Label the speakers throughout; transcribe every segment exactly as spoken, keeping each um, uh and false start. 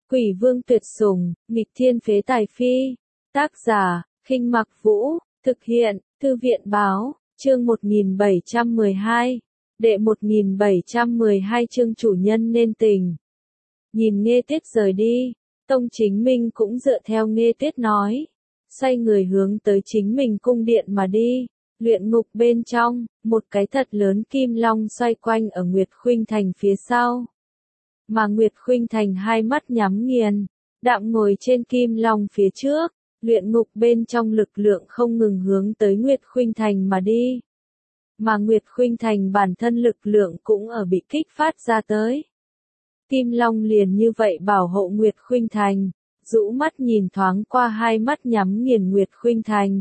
Speaker 1: Quỷ vương tuyệt sủng, nghịch thiên phế tài phi. Tác giả, Khinh Mặc Vũ, thực hiện, Thư viện báo, chương một nghìn bảy trăm mười hai. Đệ một nghìn bảy trăm mười hai chương chủ nhân nên tình. Nhìn Nghê Tuyết rời đi, Tông Chính Minh cũng dựa theo Nghê Tuyết nói. Xoay người hướng tới chính mình cung điện mà đi. Luyện ngục bên trong, một cái thật lớn kim long xoay quanh ở Nguyệt Khuynh Thành phía sau. Mà Nguyệt Khuynh Thành hai mắt nhắm nghiền, đạm ngồi trên kim long phía trước, luyện ngục bên trong lực lượng không ngừng hướng tới Nguyệt Khuynh Thành mà đi. Mà Nguyệt Khuynh Thành bản thân lực lượng cũng ở bị kích phát ra tới. Kim long liền như vậy bảo hộ Nguyệt Khuynh Thành, rũ mắt nhìn thoáng qua hai mắt nhắm nghiền Nguyệt Khuynh Thành.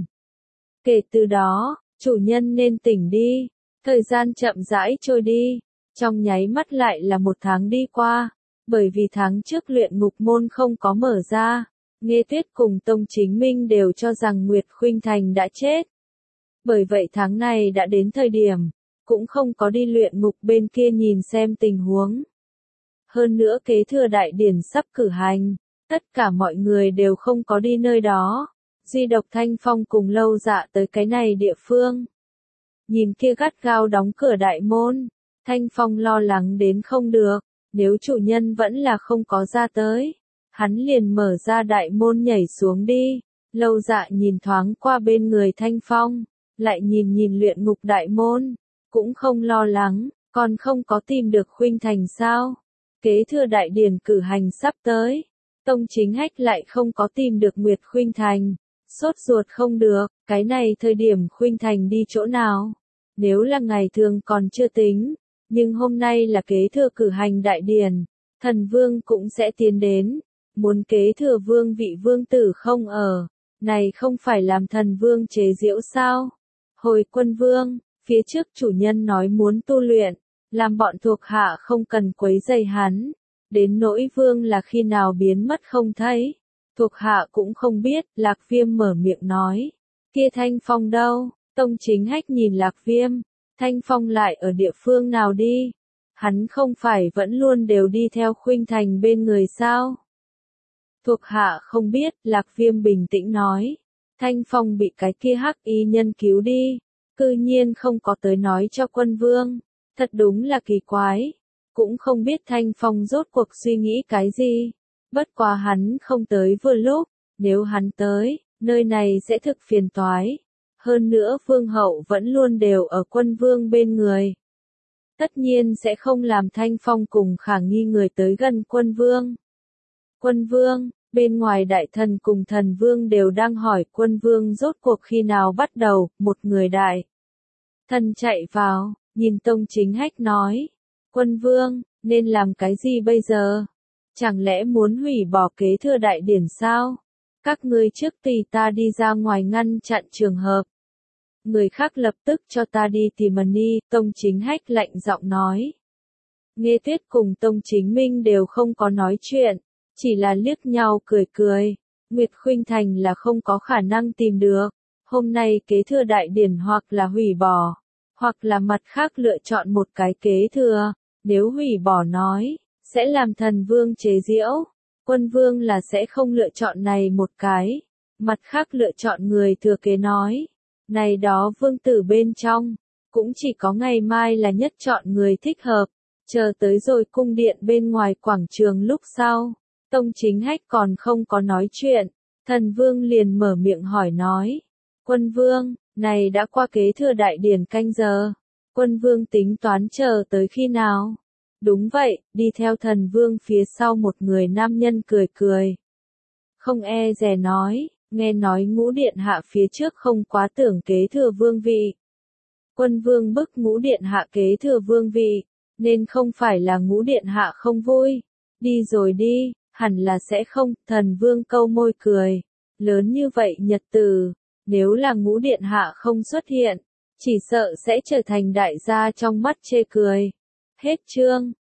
Speaker 1: Kể từ đó, chủ nhân nên tỉnh đi, thời gian chậm rãi trôi đi. Trong nháy mắt lại là một tháng đi qua, bởi vì tháng trước luyện ngục môn không có mở ra, Nghê Tuyết cùng Tông Chính Minh đều cho rằng Nguyệt Khuynh Thành đã chết. Bởi vậy tháng này đã đến thời điểm, cũng không có đi luyện ngục bên kia nhìn xem tình huống. Hơn nữa kế thừa đại điển sắp cử hành, tất cả mọi người đều không có đi nơi đó, duy độc Thanh Phong cùng Lâu Dạ tới cái này địa phương. Nhìn kia gắt gao đóng cửa đại môn, Thanh Phong lo lắng đến không được, nếu chủ nhân vẫn là không có ra tới, hắn liền mở ra đại môn nhảy xuống đi. Lâu Dạ nhìn thoáng qua bên người Thanh Phong, lại nhìn nhìn luyện ngục đại môn, cũng không lo lắng, còn không có tìm được Khuynh Thành sao? Kế thừa đại điển cử hành sắp tới, Tông Chính Hách lại không có tìm được Nguyệt Khuynh Thành, sốt ruột không được, cái này thời điểm Khuynh Thành đi chỗ nào? Nếu là ngày thường còn chưa tính, nhưng hôm nay là kế thừa cử hành đại điển, thần vương cũng sẽ tiến đến, muốn kế thừa vương vị vương tử không ở, này không phải làm thần vương chế giễu sao? Hồi Quân Vương, phía trước chủ nhân nói muốn tu luyện, làm bọn thuộc hạ không cần quấy rầy hắn, đến nỗi vương là khi nào biến mất không thấy, thuộc hạ cũng không biết. Lạc Viêm mở miệng nói, kia Thanh Phong đâu? Tông Chính Hách nhìn Lạc Viêm, Thanh Phong lại ở địa phương nào đi? Hắn không phải vẫn luôn đều đi theo Khuynh Thành bên người sao? Thuộc hạ không biết. Lạc Viêm bình tĩnh nói, Thanh Phong bị cái kia hắc y nhân cứu đi, cư nhiên không có tới nói cho Quân Vương, thật đúng là kỳ quái, cũng không biết Thanh Phong rốt cuộc suy nghĩ cái gì, bất quá hắn không tới vừa lúc, nếu hắn tới, nơi này sẽ thực phiền toái. Hơn nữa Vương hậu vẫn luôn đều ở Quân Vương bên người, tất nhiên sẽ không làm Thanh Phong cùng khả nghi người tới gần Quân Vương. Quân Vương, bên ngoài đại thần cùng thần vương đều đang hỏi Quân Vương rốt cuộc khi nào bắt đầu. Một người đại thần chạy vào, nhìn Tông Chính Hách nói, Quân Vương, nên làm cái gì bây giờ? Chẳng lẽ muốn hủy bỏ kế thừa đại điển sao? Các ngươi trước tùy ta đi ra ngoài ngăn chặn trường hợp. Người khác lập tức cho ta đi tìm Mani. Tông Chính Hách lạnh giọng nói. Nghê Tuyết cùng Tông Chính Minh đều không có nói chuyện, chỉ là liếc nhau cười cười. Nguyệt Khuynh Thành là không có khả năng tìm được, hôm nay kế thừa đại điển hoặc là hủy bỏ, hoặc là mặt khác lựa chọn một cái kế thừa. Nếu hủy bỏ nói, sẽ làm thần vương chế giễu, Quân Vương là sẽ không lựa chọn này một cái, mặt khác lựa chọn người thừa kế nói, này đó vương tử bên trong, cũng chỉ có ngày mai là nhất chọn người thích hợp. Chờ tới rồi cung điện bên ngoài quảng trường lúc sau, Tông Chính Hách còn không có nói chuyện, thần vương liền mở miệng hỏi nói, Quân Vương, này đã qua kế thừa đại điển canh giờ, Quân Vương tính toán chờ tới khi nào? Đúng vậy, đi theo thần vương phía sau một người nam nhân cười cười. Không e dè nói, nghe nói Ngũ Điện Hạ phía trước không quá tưởng kế thừa vương vị. Quân Vương bức Ngũ Điện Hạ kế thừa vương vị, nên không phải là Ngũ Điện Hạ không vui. Đi rồi đi, hẳn là sẽ không. Thần vương câu môi cười, lớn như vậy nhật tử, nếu là Ngũ Điện Hạ không xuất hiện, chỉ sợ sẽ trở thành đại gia trong mắt chê cười. Hết chương.